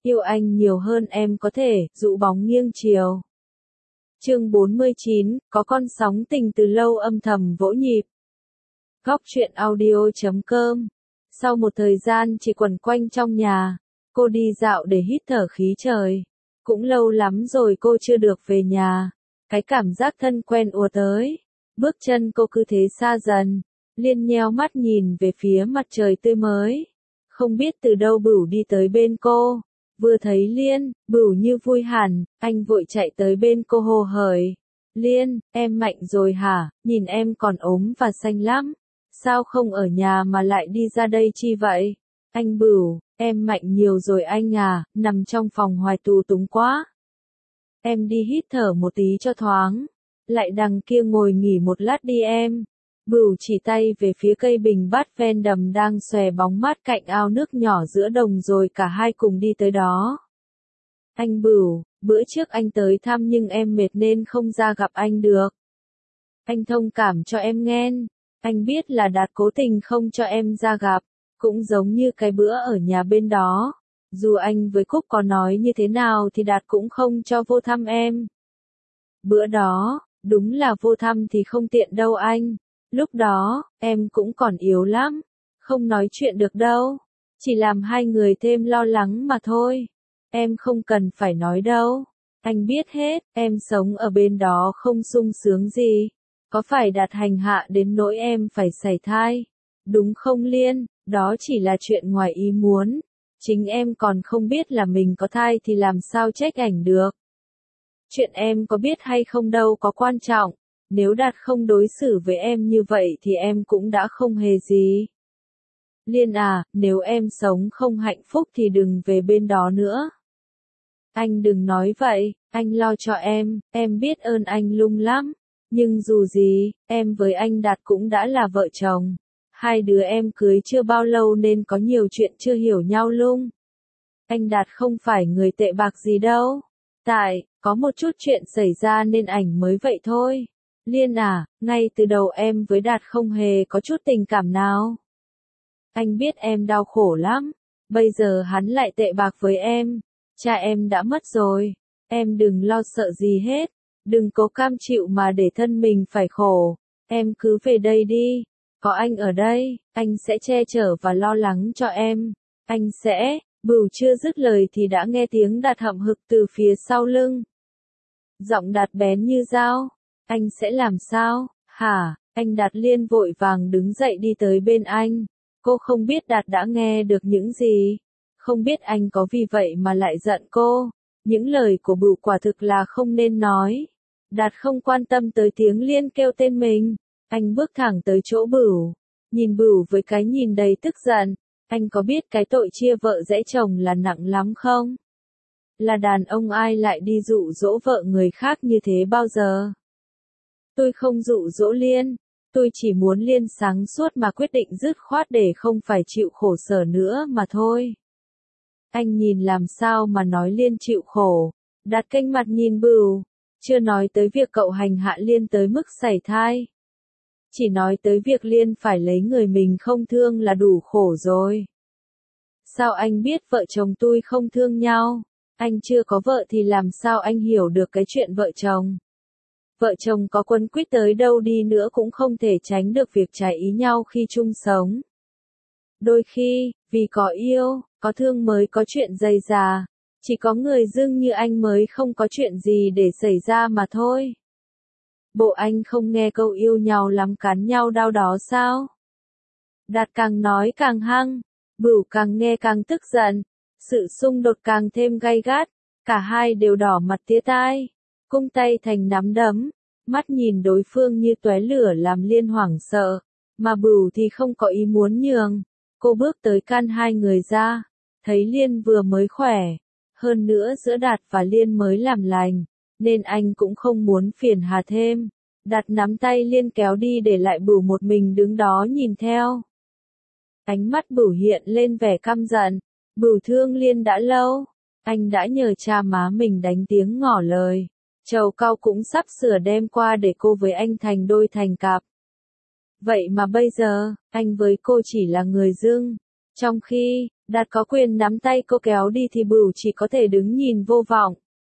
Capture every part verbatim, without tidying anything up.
Yêu anh nhiều hơn em có thể, dụ bóng nghiêng chiều. Chương bốn mươi chín, có con sóng tình từ lâu âm thầm vỗ nhịp. Góc truyện audio chấm com. Sau một thời gian chỉ quẩn quanh trong nhà, cô đi dạo để hít thở khí trời. Cũng lâu lắm rồi cô chưa được về nhà. Cái cảm giác thân quen ùa tới. Bước chân cô cứ thế xa dần. Liên nheo mắt nhìn về phía mặt trời tươi mới. Không biết từ đâu Bửu đi tới bên cô. Vừa thấy Liên, Bửu như vui hẳn, anh vội chạy tới bên cô hô hởi. Liên, em mạnh rồi hả, nhìn em còn ốm và xanh lắm. Sao không ở nhà mà lại đi ra đây chi vậy? Anh Bửu, em mạnh nhiều rồi anh à, nằm trong phòng hoài tù túng quá. Em đi hít thở một tí cho thoáng. Lại đằng kia ngồi nghỉ một lát đi em. Bửu chỉ tay về phía cây bình bát ven đầm đang xòe bóng mát cạnh ao nước nhỏ giữa đồng rồi cả hai cùng đi tới đó. Anh Bửu, bữa trước anh tới thăm nhưng em mệt nên không ra gặp anh được. Anh thông cảm cho em nghen. Anh biết là Đạt cố tình không cho em ra gặp, cũng giống như cái bữa ở nhà bên đó. Dù anh với Cúc có nói như thế nào thì Đạt cũng không cho vô thăm em. Bữa đó, đúng là vô thăm thì không tiện đâu anh. Lúc đó, em cũng còn yếu lắm, không nói chuyện được đâu, chỉ làm hai người thêm lo lắng mà thôi. Em không cần phải nói đâu, anh biết hết, em sống ở bên đó không sung sướng gì, có phải Đạt hành hạ đến nỗi em phải sảy thai, đúng không Liên, đó chỉ là chuyện ngoài ý muốn, chính em còn không biết là mình có thai thì làm sao trách ảnh được. Chuyện em có biết hay không đâu có quan trọng. Nếu Đạt không đối xử với em như vậy thì em cũng đã không hề gì. Liên à, nếu em sống không hạnh phúc thì đừng về bên đó nữa. Anh đừng nói vậy, anh lo cho em, em biết ơn anh lung lắm. Nhưng dù gì, em với anh Đạt cũng đã là vợ chồng. Hai đứa em cưới chưa bao lâu nên có nhiều chuyện chưa hiểu nhau lung. Anh Đạt không phải người tệ bạc gì đâu. Tại, có một chút chuyện xảy ra nên ảnh mới vậy thôi. Liên à, ngay từ đầu em với Đạt không hề có chút tình cảm nào. Anh biết em đau khổ lắm, bây giờ hắn lại tệ bạc với em, cha em đã mất rồi, em đừng lo sợ gì hết, đừng cố cam chịu mà để thân mình phải khổ, em cứ về đây đi, có anh ở đây, anh sẽ che chở và lo lắng cho em, anh sẽ, Bửu chưa dứt lời thì đã nghe tiếng Đạt hậm hực từ phía sau lưng. Giọng Đạt bén như dao. Anh sẽ làm sao, hả, anh Đạt Liên vội vàng đứng dậy đi tới bên anh. Cô không biết Đạt đã nghe được những gì. Không biết anh có vì vậy mà lại giận cô. Những lời của Bửu quả thực là không nên nói. Đạt không quan tâm tới tiếng Liên kêu tên mình. Anh bước thẳng tới chỗ Bửu. Nhìn Bửu với cái nhìn đầy tức giận. Anh có biết cái tội chia vợ rẽ chồng là nặng lắm không? Là đàn ông ai lại đi dụ dỗ vợ người khác như thế bao giờ? Tôi không dụ dỗ Liên, tôi chỉ muốn Liên sáng suốt mà quyết định dứt khoát để không phải chịu khổ sở nữa mà thôi. Anh nhìn làm sao mà nói Liên chịu khổ, Đạt kênh mặt nhìn Bửu, chưa nói tới việc cậu hành hạ Liên tới mức sảy thai. Chỉ nói tới việc Liên phải lấy người mình không thương là đủ khổ rồi. Sao anh biết vợ chồng tôi không thương nhau? Anh chưa có vợ thì làm sao anh hiểu được cái chuyện vợ chồng? Vợ chồng có quấn quýt tới đâu đi nữa cũng không thể tránh được việc trái ý nhau khi chung sống. Đôi khi, vì có yêu, có thương mới có chuyện dày dà, chỉ có người dưng như anh mới không có chuyện gì để xảy ra mà thôi. Bộ anh không nghe câu yêu nhau lắm cắn nhau đau đó sao? Đạt càng nói càng hăng, Bửu càng nghe càng tức giận, sự xung đột càng thêm gay gắt, cả hai đều đỏ mặt tía tai, cung tay thành nắm đấm, mắt nhìn đối phương như tóe lửa làm Liên hoảng sợ, mà Bửu thì không có ý muốn nhường, cô bước tới can hai người ra, thấy Liên vừa mới khỏe, hơn nữa giữa Đạt và Liên mới làm lành, nên anh cũng không muốn phiền hà thêm, Đạt nắm tay Liên kéo đi để lại Bửu một mình đứng đó nhìn theo. Ánh mắt Bửu hiện lên vẻ căm giận, Bửu thương Liên đã lâu, anh đã nhờ cha má mình đánh tiếng ngỏ lời. Trầu cau cũng sắp sửa đem qua để cô với anh thành đôi thành cặp. Vậy mà bây giờ, anh với cô chỉ là người dưng. Trong khi, Đạt có quyền nắm tay cô kéo đi thì Bửu chỉ có thể đứng nhìn vô vọng.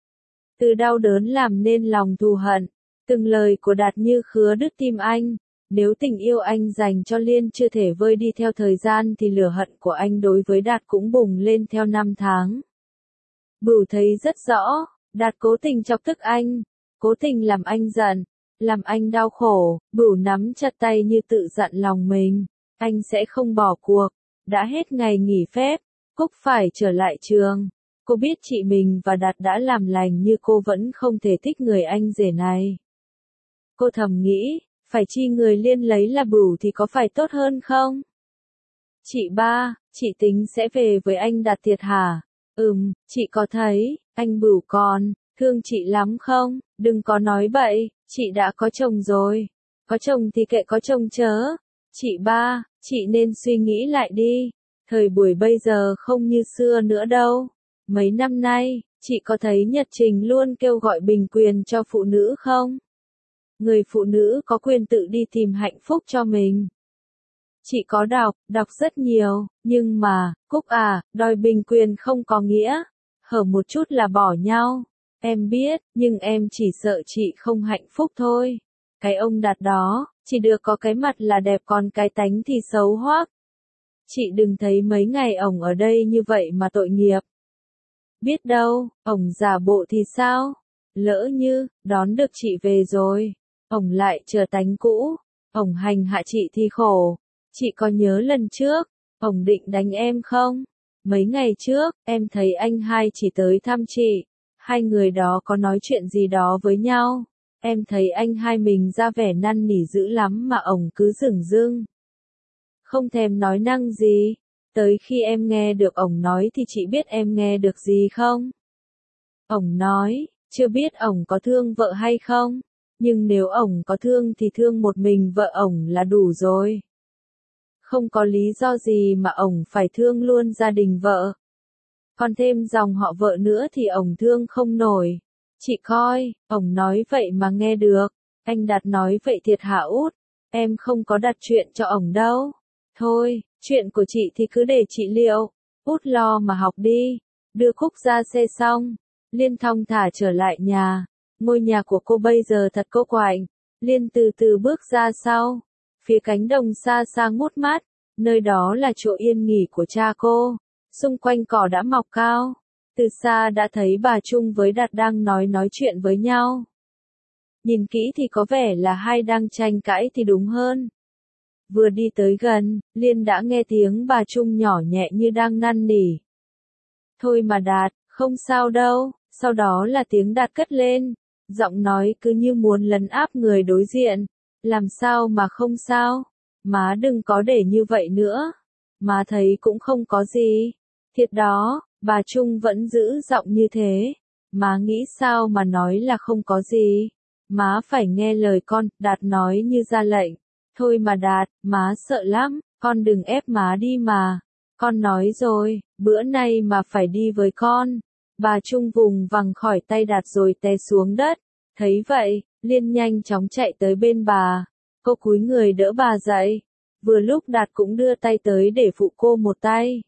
Từ đau đớn làm nên lòng thù hận, từng lời của Đạt như khứa đứt tim anh. Nếu tình yêu anh dành cho Liên chưa thể vơi đi theo thời gian thì lửa hận của anh đối với Đạt cũng bùng lên theo năm tháng. Bửu thấy rất rõ, Đạt cố tình chọc tức anh, cố tình làm anh giận, làm anh đau khổ. Bửu nắm chặt tay như tự dặn lòng mình, anh sẽ không bỏ cuộc. Đã hết ngày nghỉ phép, Cúc phải trở lại trường. Cô biết chị mình và Đạt đã làm lành nhưng cô vẫn không thể thích người anh rể này. Cô thầm nghĩ, phải chi người Liên lấy là Bửu thì có phải tốt hơn không? Chị ba, chị tính sẽ về với anh Đạt thiệt hả? Ừm, chị có thấy, anh Bửu còn, thương chị lắm không? Đừng có nói bậy, chị đã có chồng rồi. Có chồng thì kệ có chồng chớ. Chị ba, chị nên suy nghĩ lại đi. Thời buổi bây giờ không như xưa nữa đâu. Mấy năm nay, chị có thấy Nhật Trình luôn kêu gọi bình quyền cho phụ nữ không? Người phụ nữ có quyền tự đi tìm hạnh phúc cho mình. Chị có đọc, đọc rất nhiều, nhưng mà, Cúc à, đòi bình quyền không có nghĩa, hở một chút là bỏ nhau. Em biết, nhưng em chỉ sợ chị không hạnh phúc thôi. Cái ông Đạt đó, chỉ được có cái mặt là đẹp còn cái tánh thì xấu hoắc. Chị đừng thấy mấy ngày ổng ở đây như vậy mà tội nghiệp. Biết đâu, ổng giả bộ thì sao? Lỡ như, đón được chị về rồi, ổng lại chờ tánh cũ, ổng hành hạ chị thì khổ. Chị có nhớ lần trước, ổng định đánh em không? Mấy ngày trước, em thấy anh hai chỉ tới thăm chị, hai người đó có nói chuyện gì đó với nhau. Em thấy anh hai mình ra vẻ năn nỉ dữ lắm mà ổng cứ dửng dưng. Không thèm nói năng gì. Tới khi em nghe được ổng nói thì chị biết em nghe được gì không? Ổng nói, chưa biết ổng có thương vợ hay không, nhưng nếu ổng có thương thì thương một mình vợ ổng là đủ rồi. Không có lý do gì mà ổng phải thương luôn gia đình vợ. Còn thêm dòng họ vợ nữa thì ổng thương không nổi. Chị coi, ổng nói vậy mà nghe được. Anh Đạt nói vậy thiệt hả Út? Em không có đặt chuyện cho ổng đâu. Thôi, chuyện của chị thì cứ để chị liệu. Út lo mà học đi. Đưa Cúc ra xe xong, Liên thong thả trở lại nhà. Ngôi nhà của cô bây giờ thật cô quạnh. Liên từ từ bước ra sau. Phía cánh đồng xa xa ngút mát, nơi đó là chỗ yên nghỉ của cha cô. Xung quanh cỏ đã mọc cao. Từ xa đã thấy bà Trung với Đạt đang nói nói chuyện với nhau. Nhìn kỹ thì có vẻ là hai đang tranh cãi thì đúng hơn. Vừa đi tới gần, Liên đã nghe tiếng bà Trung nhỏ nhẹ như đang năn nỉ. Thôi mà Đạt, không sao đâu. Sau đó là tiếng Đạt cất lên. Giọng nói cứ như muốn lấn áp người đối diện. Làm sao mà không sao? Má đừng có để như vậy nữa. Má thấy cũng không có gì. Thiệt đó, bà Trung vẫn giữ giọng như thế. Má nghĩ sao mà nói là không có gì. Má phải nghe lời con, Đạt nói như ra lệnh. Thôi mà Đạt, má sợ lắm, con đừng ép má đi mà. Con nói rồi, bữa nay mà phải đi với con. Bà Trung vùng vằng khỏi tay Đạt rồi té xuống đất. Thấy vậy, Liên nhanh chóng chạy tới bên bà. Cô cúi người đỡ bà dậy. Vừa lúc Đạt cũng đưa tay tới để phụ cô một tay.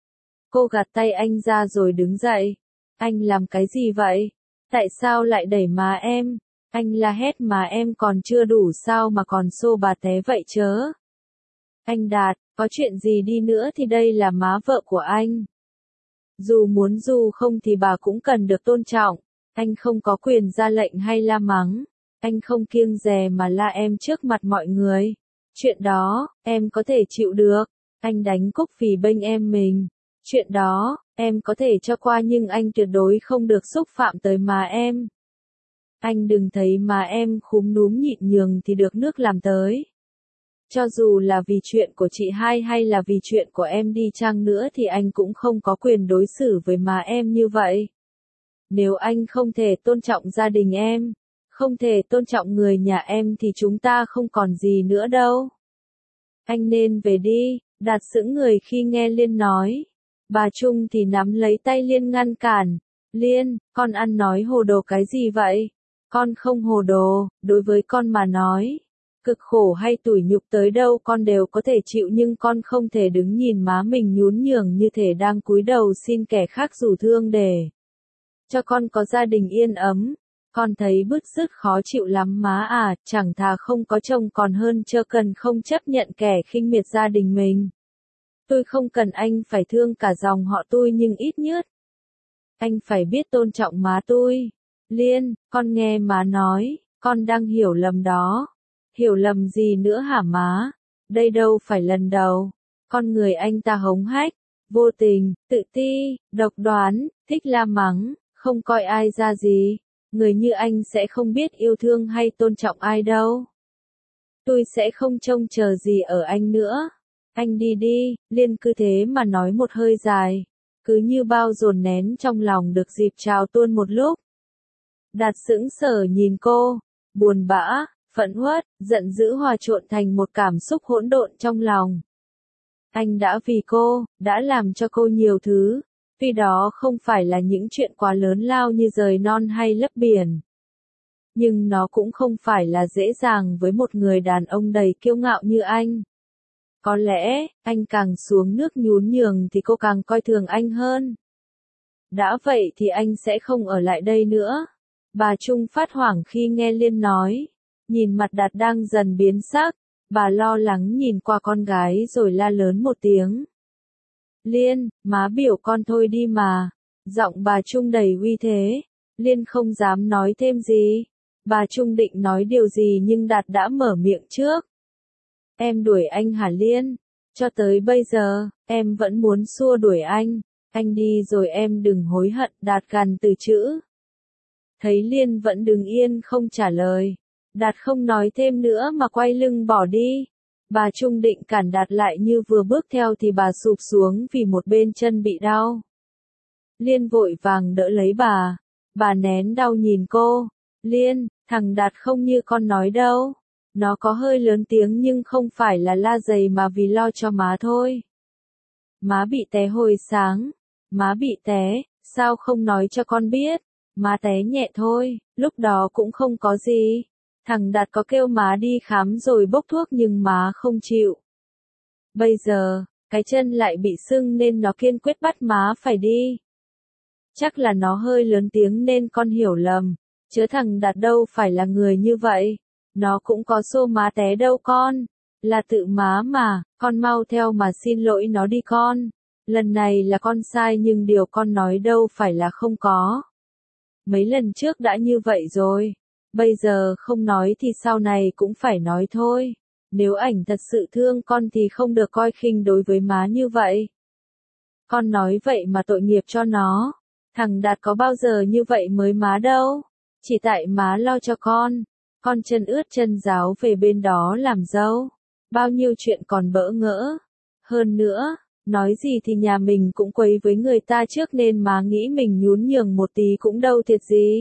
Cô gạt tay anh ra rồi đứng dậy. Anh làm cái gì vậy? Tại sao lại đẩy má em? Anh la hét mà em còn chưa đủ sao mà còn xô bà té vậy chớ? Anh Đạt, có chuyện gì đi nữa thì đây là má vợ của anh. Dù muốn dù không thì bà cũng cần được tôn trọng. Anh không có quyền ra lệnh hay la mắng. Anh không kiêng dè mà la em trước mặt mọi người. Chuyện đó, em có thể chịu được. Anh đánh Cúc vì bênh em mình. Chuyện đó, em có thể cho qua nhưng anh tuyệt đối không được xúc phạm tới má em. Anh đừng thấy má em khúm núm nhịn nhường thì được nước làm tới. Cho dù là vì chuyện của chị hai hay là vì chuyện của em đi chăng nữa thì anh cũng không có quyền đối xử với má em như vậy. Nếu anh không thể tôn trọng gia đình em, không thể tôn trọng người nhà em thì chúng ta không còn gì nữa đâu. Anh nên về đi. Đạt sững người khi nghe Liên nói. Bà Trung thì nắm lấy tay Liên ngăn cản. Liên, con ăn nói hồ đồ cái gì vậy? Con không hồ đồ, đối với con mà nói. Cực khổ hay tủi nhục tới đâu con đều có thể chịu, nhưng con không thể đứng nhìn má mình nhún nhường như thể đang cúi đầu xin kẻ khác rủ thương để cho con có gia đình yên ấm. Con thấy bứt rứt khó chịu lắm má à, chẳng thà không có chồng còn hơn chớ cần không chấp nhận kẻ khinh miệt gia đình mình. Tôi không cần anh phải thương cả dòng họ tôi, nhưng ít nhất anh phải biết tôn trọng má tôi. Liên, con nghe má nói, con đang hiểu lầm đó. Hiểu lầm gì nữa hả má? Đây đâu phải lần đầu. Con người anh ta hống hách, vô tình, tự ti, độc đoán, thích la mắng, không coi ai ra gì. Người như anh sẽ không biết yêu thương hay tôn trọng ai đâu. Tôi sẽ không trông chờ gì ở anh nữa. Anh đi đi. Liên cứ thế mà nói một hơi dài. Cứ như bao dồn nén trong lòng được dịp trào tuôn một lúc. Đạt sững sờ nhìn cô, buồn bã, phẫn uất, giận dữ hòa trộn thành một cảm xúc hỗn độn trong lòng. Anh đã vì cô, đã làm cho cô nhiều thứ, tuy đó không phải là những chuyện quá lớn lao như rời non hay lấp biển. Nhưng nó cũng không phải là dễ dàng với một người đàn ông đầy kiêu ngạo như anh. Có lẽ, anh càng xuống nước nhún nhường thì cô càng coi thường anh hơn. Đã vậy thì anh sẽ không ở lại đây nữa. Bà Trung phát hoảng khi nghe Liên nói. Nhìn mặt Đạt đang dần biến sắc, bà lo lắng nhìn qua con gái rồi la lớn một tiếng. Liên, má biểu con thôi đi mà. Giọng bà Trung đầy uy thế. Liên không dám nói thêm gì. Bà Trung định nói điều gì nhưng Đạt đã mở miệng trước. Em đuổi anh hả Liên? Cho tới bây giờ, em vẫn muốn xua đuổi anh. Anh đi rồi em đừng hối hận. Đạt gằn từ chữ. Thấy Liên vẫn đứng yên không trả lời. Đạt không nói thêm nữa mà quay lưng bỏ đi. Bà Trung định cản Đạt lại như vừa bước theo thì bà sụp xuống vì một bên chân bị đau. Liên vội vàng đỡ lấy bà. Bà nén đau nhìn cô. Liên, thằng Đạt không như con nói đâu. Nó có hơi lớn tiếng nhưng không phải là la dày mà vì lo cho má thôi. Má bị té hồi sáng. Má bị té, sao không nói cho con biết? Má té nhẹ thôi, lúc đó cũng không có gì. Thằng Đạt có kêu má đi khám rồi bốc thuốc nhưng má không chịu. Bây giờ, cái chân lại bị sưng nên nó kiên quyết bắt má phải đi. Chắc là nó hơi lớn tiếng nên con hiểu lầm. Chứ thằng Đạt đâu phải là người như vậy. Nó cũng có xô má té đâu con. Là tự má mà, con mau theo mà xin lỗi nó đi con. Lần này là con sai nhưng điều con nói đâu phải là không có. Mấy lần trước đã như vậy rồi. Bây giờ không nói thì sau này cũng phải nói thôi. Nếu ảnh thật sự thương con thì không được coi khinh đối với má như vậy. Con nói vậy mà tội nghiệp cho nó. Thằng Đạt có bao giờ như vậy mới má đâu. Chỉ tại má lo cho con. Con chân ướt chân ráo về bên đó làm dâu. Bao nhiêu chuyện còn bỡ ngỡ. Hơn nữa, nói gì thì nhà mình cũng quấy với người ta trước nên má nghĩ mình nhún nhường một tí cũng đâu thiệt gì.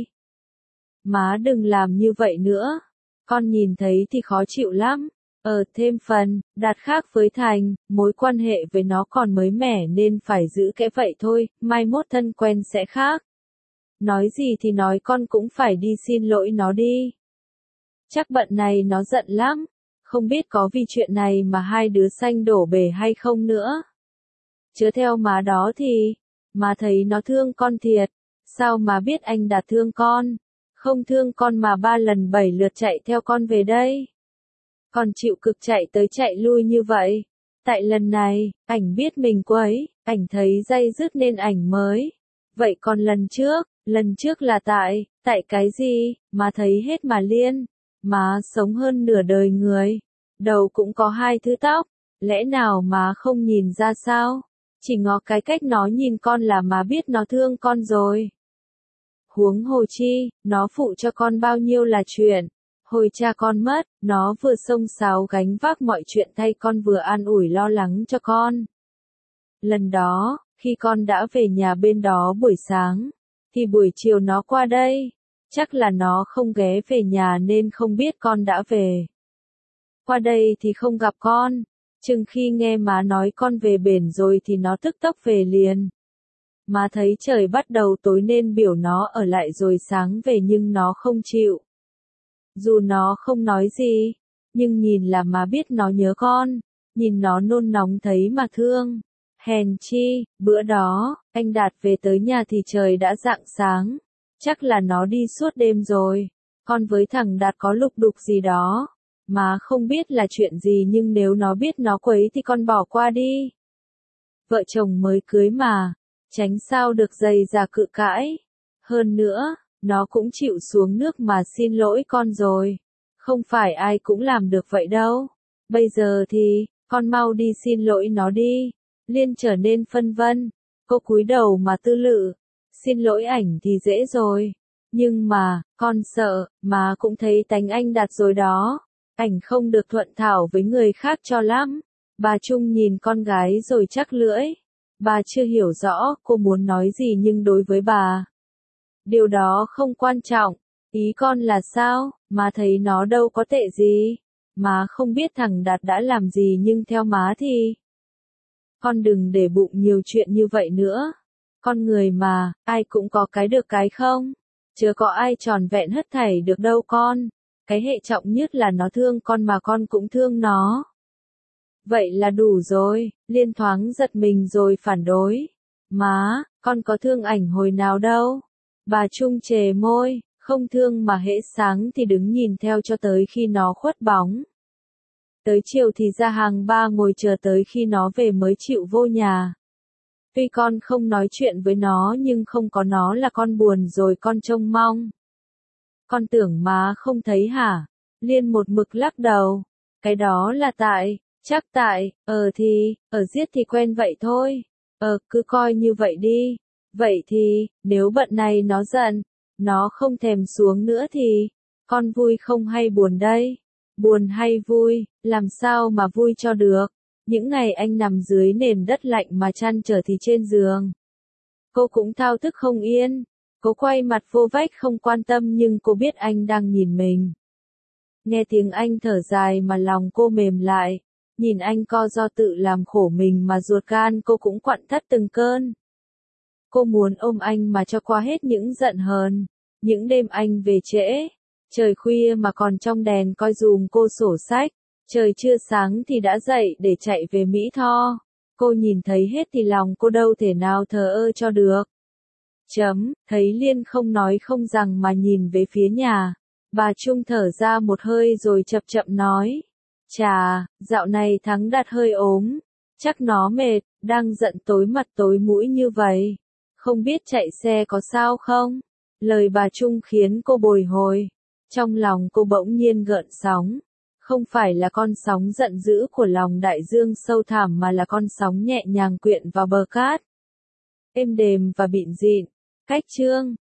Má đừng làm như vậy nữa. Con nhìn thấy thì khó chịu lắm. Ờ thêm phần, Đạt khác với Thành, mối quan hệ với nó còn mới mẻ nên phải giữ kẽ vậy thôi, mai mốt thân quen sẽ khác. Nói gì thì nói con cũng phải đi xin lỗi nó đi. Chắc bận này nó giận lắm. Không biết có vì chuyện này mà hai đứa sanh đổ bể hay không nữa. Chứ theo má đó thì, má thấy nó thương con thiệt. Sao má biết anh Đạt thương con? Không thương con mà ba lần bảy lượt chạy theo con về đây. Còn chịu cực chạy tới chạy lui như vậy. Tại lần này, ảnh biết mình quấy, ảnh thấy day dứt nên ảnh mới. Vậy còn lần trước, lần trước là tại, tại cái gì, má thấy hết mà Liên. Má sống hơn nửa đời người. Đầu cũng có hai thứ tóc. Lẽ nào má không nhìn ra sao? Chỉ ngó cái cách nó nhìn con là má biết nó thương con rồi. Huống hồ chi, nó phụ cho con bao nhiêu là chuyện. Hồi cha con mất, nó vừa xông xáo gánh vác mọi chuyện thay con vừa an ủi lo lắng cho con. Lần đó, khi con đã về nhà bên đó buổi sáng, thì buổi chiều nó qua đây. Chắc là nó không ghé về nhà nên không biết con đã về. Qua đây thì không gặp con. Chừng khi nghe má nói con về bển rồi thì nó tức tốc về liền. Má thấy trời bắt đầu tối nên biểu nó ở lại rồi sáng về nhưng nó không chịu. Dù nó không nói gì, nhưng nhìn là má biết nó nhớ con, nhìn nó nôn nóng thấy mà thương. Hèn chi, bữa đó, anh Đạt về tới nhà thì trời đã rạng sáng, chắc là nó đi suốt đêm rồi, con với thằng Đạt có lục đục gì đó. Má không biết là chuyện gì nhưng nếu nó biết nó quấy thì con bỏ qua đi. Vợ chồng mới cưới mà, tránh sao được dày dà cự cãi. Hơn nữa, nó cũng chịu xuống nước mà xin lỗi con rồi. Không phải ai cũng làm được vậy đâu. Bây giờ thì, con mau đi xin lỗi nó đi. Liên trở nên phân vân. Cô cúi đầu mà tư lự. Xin lỗi ảnh thì dễ rồi. Nhưng mà, con sợ, má cũng thấy tánh anh Đạt rồi đó. Ảnh không được thuận thảo với người khác cho lắm. Bà Trung nhìn con gái rồi chắc lưỡi. Bà chưa hiểu rõ cô muốn nói gì nhưng đối với bà, điều đó không quan trọng. Ý con là sao? Má thấy nó đâu có tệ gì. Má không biết thằng Đạt đã làm gì nhưng theo má thì con đừng để bụng nhiều chuyện như vậy nữa. Con người mà, ai cũng có cái được cái không. Chớ có ai tròn vẹn hết thảy được đâu con. Cái hệ trọng nhất là nó thương con mà con cũng thương nó. Vậy là đủ rồi, Liên thoáng giật mình rồi phản đối. Má, con có thương ảnh hồi nào đâu. Bà Trung chề môi, không thương mà hễ sáng thì đứng nhìn theo cho tới khi nó khuất bóng. Tới chiều thì ra hàng ba ngồi chờ tới khi nó về mới chịu vô nhà. Tuy con không nói chuyện với nó nhưng không có nó là con buồn rồi con trông mong. Con tưởng má không thấy hả? Liên một mực lắc đầu. Cái đó là tại, chắc tại, ờ thì, ở giết thì quen vậy thôi. Ờ, cứ coi như vậy đi. Vậy thì, nếu bận này nó giận, nó không thèm xuống nữa thì, con vui không hay buồn đây? Buồn hay vui, làm sao mà vui cho được? Những ngày anh nằm dưới nền đất lạnh mà chăn trở thì trên giường. Cô cũng thao thức không yên. Cô quay mặt vô vách không quan tâm nhưng cô biết anh đang nhìn mình. Nghe tiếng anh thở dài mà lòng cô mềm lại. Nhìn anh co do tự làm khổ mình mà ruột gan cô cũng quặn thắt từng cơn. Cô muốn ôm anh mà cho qua hết những giận hờn. Những đêm anh về trễ. Trời khuya mà còn trong đèn coi dùm cô sổ sách. Trời chưa sáng thì đã dậy để chạy về Mỹ Tho. Cô nhìn thấy hết thì lòng cô đâu thể nào thờ ơ cho được. Chấm, thấy Liên không nói không rằng mà nhìn về phía nhà. Bà Trung thở ra một hơi rồi chậm chậm nói. Chà, dạo này Thắng Đạt hơi ốm. Chắc nó mệt, đang giận tối mặt tối mũi như vậy. Không biết chạy xe có sao không? Lời bà Trung khiến cô bồi hồi. Trong lòng cô bỗng nhiên gợn sóng. Không phải là con sóng giận dữ của lòng đại dương sâu thẳm mà là con sóng nhẹ nhàng quyện vào bờ cát. Êm đềm và bịn dịn. Cách chương